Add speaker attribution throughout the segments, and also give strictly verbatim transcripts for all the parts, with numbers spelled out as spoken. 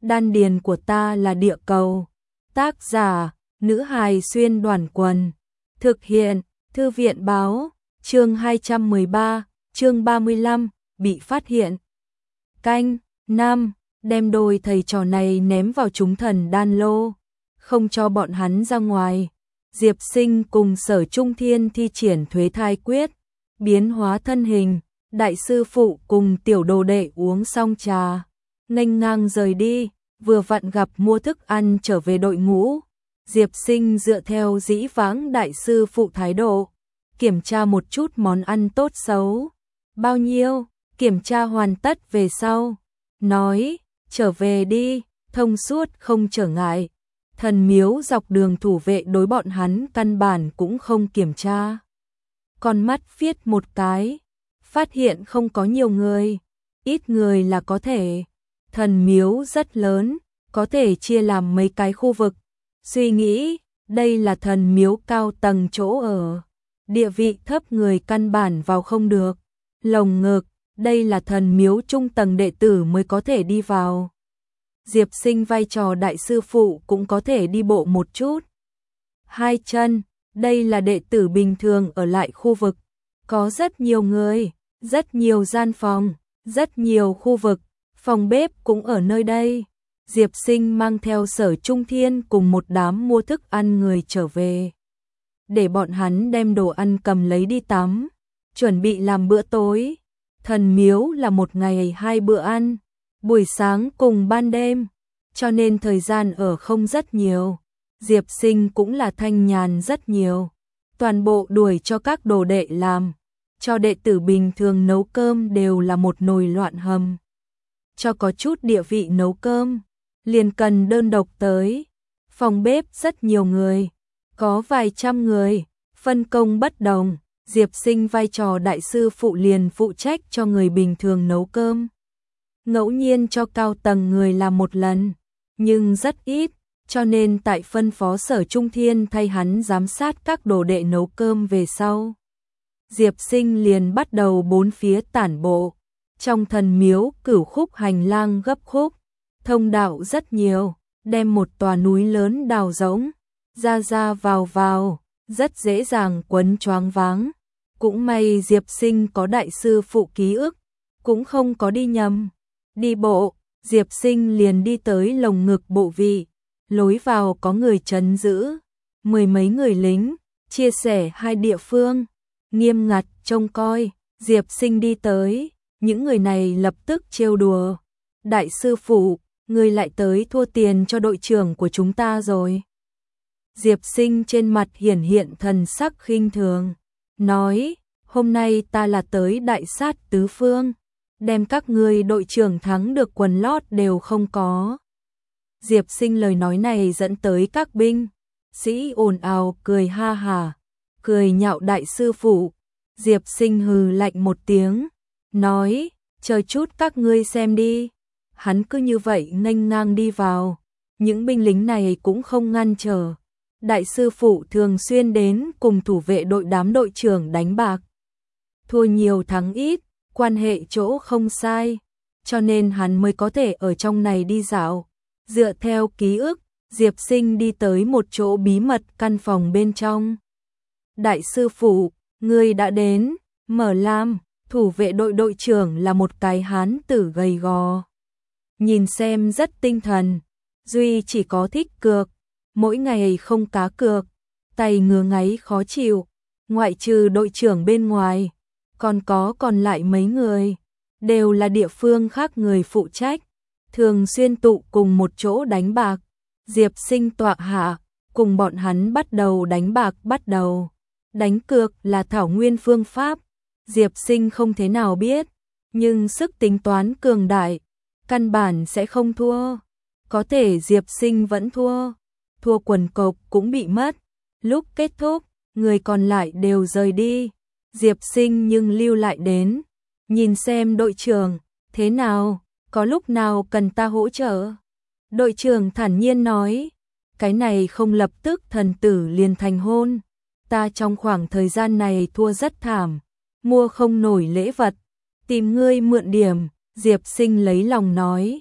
Speaker 1: đan điền của ta là địa cầu. Tác giả, nữ hài xuyên đoàn quần. Thực hiện, thư viện báo, chương hai trăm mười ba, chương ba mươi lăm, bị phát hiện. Canh, năm, đem đôi thầy trò này ném vào chúng thần đan lô, không cho bọn hắn ra ngoài. Diệp Sinh cùng Sở Trung Thiên thi triển thuế thai quyết, biến hóa thân hình, đại sư phụ cùng tiểu đồ đệ uống xong trà, nghênh ngang rời đi, vừa vặn gặp mua thức ăn trở về đội ngũ. Diệp Sinh dựa theo dĩ vãng đại sư phụ thái độ, kiểm tra một chút món ăn tốt xấu. Bao nhiêu, kiểm tra hoàn tất về sau, nói, trở về đi, thông suốt không trở ngại. Thần miếu dọc đường thủ vệ đối bọn hắn căn bản cũng không kiểm tra. Con mắt viết một cái, phát hiện không có nhiều người, ít người là có thể. Thần miếu rất lớn, có thể chia làm mấy cái khu vực. Suy nghĩ, đây là thần miếu cao tầng chỗ ở, địa vị thấp người căn bản vào không được. Lồng ngực, đây là thần miếu trung tầng đệ tử mới có thể đi vào. Diệp Sinh vai trò đại sư phụ cũng có thể đi bộ một chút. Hai chân, đây là đệ tử bình thường ở lại khu vực. Có rất nhiều người, rất nhiều gian phòng, rất nhiều khu vực, phòng bếp cũng ở nơi đây. Diệp Sinh mang theo Sở Trung Thiên cùng một đám mua thức ăn người trở về, để bọn hắn đem đồ ăn cầm lấy đi tắm, chuẩn bị làm bữa tối. Thần miếu là một ngày hai bữa ăn, buổi sáng cùng ban đêm, cho nên thời gian ở không rất nhiều. Diệp Sinh cũng là thanh nhàn rất nhiều, toàn bộ đuổi cho các đồ đệ làm, cho đệ tử bình thường nấu cơm đều là một nồi loạn hầm. Cho có chút địa vị nấu cơm, liền cần đơn độc tới. Phòng bếp rất nhiều người, có vài trăm người, phân công bất đồng. Diệp Sinh vai trò đại sư phụ liền phụ trách cho người bình thường nấu cơm. Ngẫu nhiên cho cao tầng người làm một lần, nhưng rất ít, cho nên tại phân phó Sở Trung Thiên thay hắn giám sát các đồ đệ nấu cơm về sau. Diệp Sinh liền bắt đầu bốn phía tản bộ. Trong thần miếu cửu khúc hành lang gấp khúc, thông đạo rất nhiều, đem một tòa núi lớn đào rỗng, ra ra vào vào, rất dễ dàng quấn choáng váng. Cũng may Diệp Sinh có đại sư phụ ký ức, cũng không có đi nhầm. Đi bộ, Diệp Sinh liền đi tới lồng ngực bộ vị, lối vào có người trấn giữ, mười mấy người lính, chia sẻ hai địa phương, nghiêm ngặt trông coi. Diệp Sinh đi tới, những người này lập tức trêu đùa. Đại sư phụ, người lại tới thua tiền cho đội trưởng của chúng ta rồi. Diệp Sinh trên mặt hiển hiện thần sắc khinh thường, nói, hôm nay ta là tới đại sát tứ phương, đem các ngươi đội trưởng thắng được quần lót đều không có. Diệp Sinh lời nói này dẫn tới các binh sĩ ồn ào cười ha hả, cười nhạo đại sư phụ. Diệp Sinh hừ lạnh một tiếng, nói, chờ chút các ngươi xem đi. Hắn cứ như vậy nghênh ngang đi vào, những binh lính này cũng không ngăn trở. Đại sư phụ thường xuyên đến cùng thủ vệ đội đám đội trưởng đánh bạc, thua nhiều thắng ít, quan hệ chỗ không sai, cho nên hắn mới có thể ở trong này đi dạo. Dựa theo ký ức, Diệp Sinh đi tới một chỗ bí mật căn phòng bên trong. Đại sư phụ, ngươi đã đến. Mở Lam, thủ vệ đội đội trưởng là một cái hán tử gầy gò, nhìn xem rất tinh thần, duy chỉ có thích cược, mỗi ngày không cá cược, tay ngứa ngáy khó chịu. Ngoại trừ đội trưởng bên ngoài, còn có còn lại mấy người, đều là địa phương khác người phụ trách, thường xuyên tụ cùng một chỗ đánh bạc. Diệp Sinh tọa hạ, cùng bọn hắn bắt đầu đánh bạc. Bắt đầu đánh cược là thảo nguyên phương pháp, Diệp Sinh không thế nào biết, nhưng sức tính toán cường đại, căn bản sẽ không thua. Có thể Diệp Sinh vẫn thua, thua quần cộc cũng bị mất. Lúc kết thúc, người còn lại đều rời đi, Diệp Sinh nhưng lưu lại đến, nhìn xem đội trưởng, thế nào, có lúc nào cần ta hỗ trợ? Đội trưởng thản nhiên nói, cái này không lập tức thần tử liền thành hôn, ta trong khoảng thời gian này thua rất thảm, mua không nổi lễ vật, tìm ngươi mượn điểm. Diệp Sinh lấy lòng nói,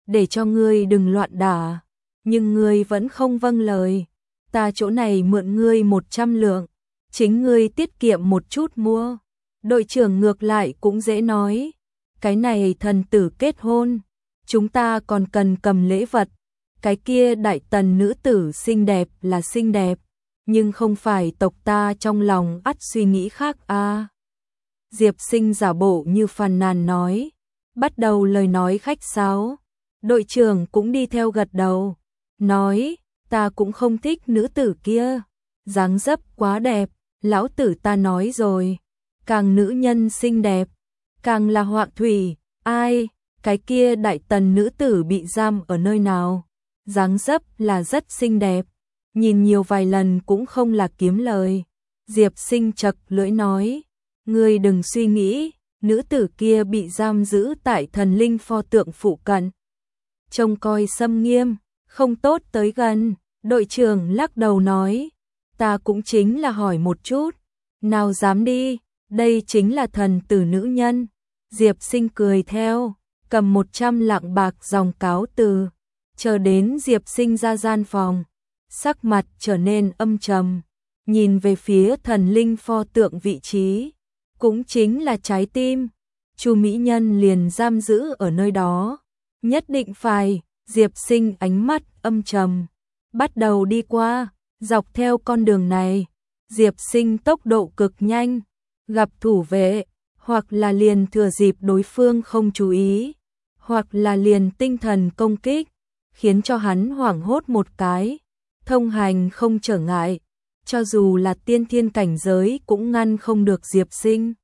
Speaker 1: để cho ngươi đừng loạn đả, nhưng ngươi vẫn không vâng lời. Ta chỗ này mượn ngươi một trăm lượng, chính ngươi tiết kiệm một chút mua. Đội trưởng ngược lại cũng dễ nói, cái này thần tử kết hôn, chúng ta còn cần cầm lễ vật. Cái kia đại tần nữ tử xinh đẹp là xinh đẹp, nhưng không phải tộc ta trong lòng ắt suy nghĩ khác a. À. Diệp Sinh giả bộ như phàn nàn nói, bắt đầu lời nói khách sáo. Đội trưởng cũng đi theo gật đầu, nói, ta cũng không thích nữ tử kia, dáng dấp quá đẹp, lão tử ta nói rồi, càng nữ nhân xinh đẹp, càng là họa thủy. Ai, cái kia đại tần nữ tử bị giam ở nơi nào? Dáng dấp là rất xinh đẹp, nhìn nhiều vài lần cũng không là kiếm lời. Diệp Sinh chật lưỡi nói, ngươi đừng suy nghĩ, nữ tử kia bị giam giữ tại thần linh pho tượng phụ cận, trông coi xâm nghiêm, không tốt tới gần. Đội trưởng lắc đầu nói, ta cũng chính là hỏi một chút, nào dám đi, đây chính là thần tử nữ nhân. Diệp Sinh cười theo, cầm một trăm lạng bạc dòng cáo từ, chờ đến Diệp Sinh ra gian phòng, sắc mặt trở nên âm trầm, nhìn về phía thần linh pho tượng vị trí, cũng chính là trái tim, Chu mỹ nhân liền giam giữ ở nơi đó, nhất định phải. Diệp Sinh ánh mắt âm trầm, bắt đầu đi qua, dọc theo con đường này, Diệp Sinh tốc độ cực nhanh, gặp thủ vệ, hoặc là liền thừa dịp đối phương không chú ý, hoặc là liền tinh thần công kích, khiến cho hắn hoảng hốt một cái, thông hành không trở ngại, cho dù là tiên thiên cảnh giới cũng ngăn không được Diệp Sinh.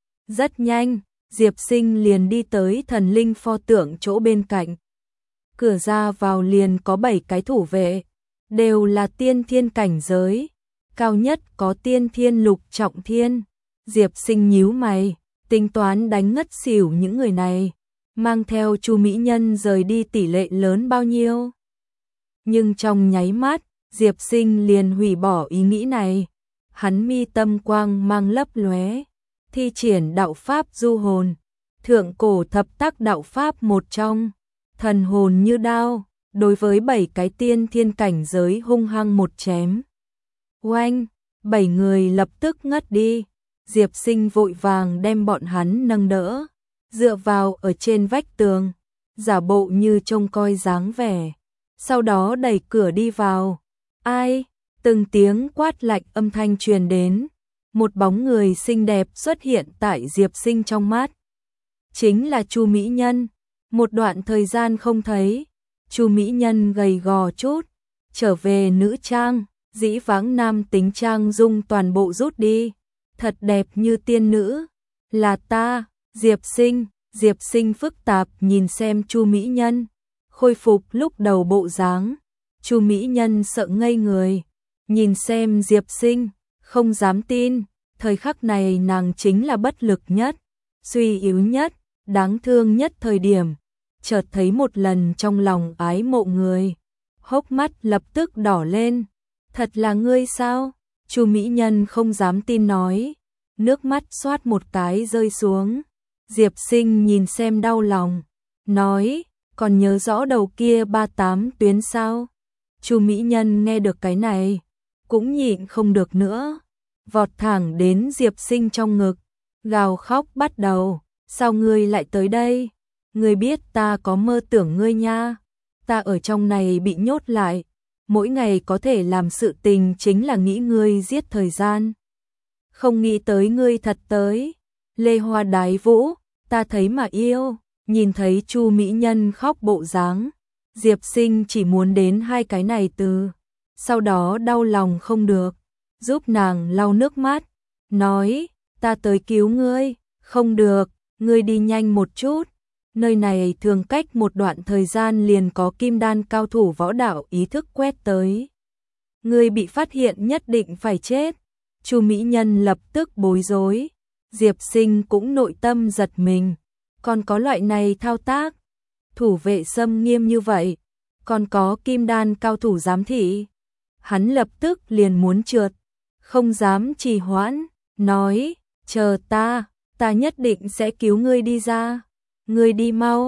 Speaker 1: Rất nhanh, Diệp Sinh liền đi tới thần linh pho tượng chỗ bên cạnh. Cửa ra vào liền có bảy cái thủ vệ, đều là tiên thiên cảnh giới, cao nhất có tiên thiên lục trọng thiên. Diệp Sinh nhíu mày, tính toán đánh ngất xỉu những người này, mang theo Chu mỹ nhân rời đi tỷ lệ lớn bao nhiêu. Nhưng trong nháy mắt, Diệp Sinh liền hủy bỏ ý nghĩ này, hắn mi tâm quang mang lấp lóe, thi triển đạo pháp du hồn, thượng cổ thập tác đạo pháp một trong, thần hồn như đao, đối với bảy cái tiên thiên cảnh giới hung hăng một chém. Oanh, bảy người lập tức ngất đi. Diệp Sinh vội vàng đem bọn hắn nâng đỡ, dựa vào ở trên vách tường, giả bộ như trông coi dáng vẻ, sau đó đẩy cửa đi vào. Ai? Từng tiếng quát lạnh âm thanh truyền đến, một bóng người xinh đẹp xuất hiện tại Diệp Sinh trong mắt. Chính là Chu mỹ nhân. Một đoạn thời gian không thấy, Chu mỹ nhân gầy gò chút, trở về nữ trang, dĩ vãng nam tính trang dung toàn bộ rút đi, thật đẹp như tiên nữ. Là ta, Diệp Sinh. Diệp Sinh phức tạp nhìn xem Chu mỹ nhân, khôi phục lúc đầu bộ dáng. Chu mỹ nhân sợ ngây người, nhìn xem Diệp Sinh, không dám tin, thời khắc này nàng chính là bất lực nhất, suy yếu nhất, đáng thương nhất thời điểm, chợt thấy một lần trong lòng ái mộ người, hốc mắt lập tức đỏ lên. Thật là ngươi sao? Chu mỹ nhân không dám tin nói, nước mắt xoát một cái rơi xuống. Diệp Sinh nhìn xem đau lòng, nói, còn nhớ rõ đầu kia ba tám tuyến sao? Chu mỹ nhân nghe được cái này, cũng nhịn không được nữa, vọt thẳng đến Diệp Sinh trong ngực, gào khóc bắt đầu. Sao ngươi lại tới đây? Ngươi biết ta có mơ tưởng ngươi nha. Ta ở trong này bị nhốt lại, mỗi ngày có thể làm sự tình chính là nghĩ ngươi giết thời gian. Không nghĩ tới ngươi thật tới. Lê hoa đái vũ, ta thấy mà yêu. Nhìn thấy Chu mỹ nhân khóc bộ dáng, Diệp Sinh chỉ muốn đến hai cái này từ, sau đó đau lòng không được, giúp nàng lau nước mắt, nói, ta tới cứu ngươi. Không được, ngươi đi nhanh một chút, nơi này thường cách một đoạn thời gian liền có kim đan cao thủ võ đạo ý thức quét tới. Ngươi bị phát hiện nhất định phải chết. Chu mỹ nhân lập tức bối rối, Diệp Sinh cũng nội tâm giật mình, còn có loại này thao tác, thủ vệ xâm nghiêm như vậy, còn có kim đan cao thủ giám thị. Hắn lập tức liền muốn trượt, không dám trì hoãn, nói, chờ ta, ta nhất định sẽ cứu ngươi đi ra. Ngươi đi mau.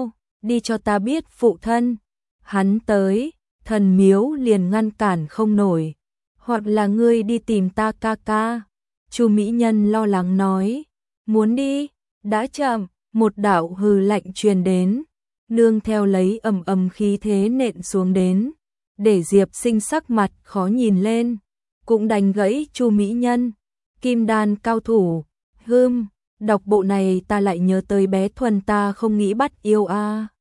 Speaker 1: đi cho ta biết phụ thân. Hắn tới, thần miếu liền ngăn cản không nổi. Hoặc là ngươi đi tìm ta ca ca. Chu mỹ nhân lo lắng nói. Muốn đi, đã chậm, một đạo hừ lạnh truyền đến. Nương theo lấy ầm ầm khí thế nện xuống đến. Để Diệp Sinh sắc mặt khó nhìn lên. Cũng đành gãy Chu mỹ nhân. Kim đan cao thủ. Hưm, đọc bộ này ta lại nhớ tới bé Thuần ta không nghĩ bắt yêu a.